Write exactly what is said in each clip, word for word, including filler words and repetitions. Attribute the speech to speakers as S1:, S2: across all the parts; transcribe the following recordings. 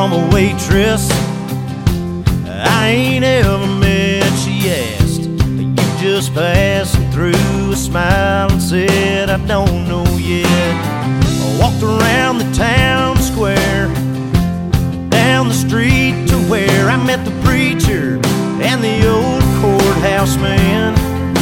S1: from a waitress I ain't ever met. She asked, "You just passing through?" A smile and said, "I don't know yet." I walked around the town square, down the street to where I met the preacher and the old courthouse man.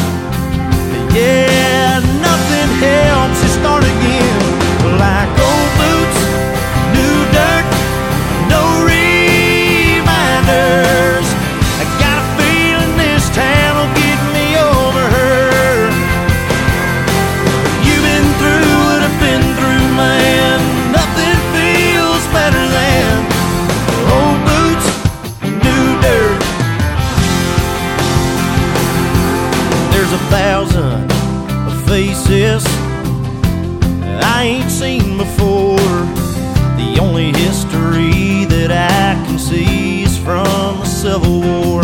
S1: Yeah, nothing helps you start again. Like old boots, new dirt, no reminders. I got a feeling this town will get me over her. You've been through what I've been through, man. Nothing feels better than old boots, new dirt. There's a thousand faces I ain't seen before. The only history that I can see is from the Civil War.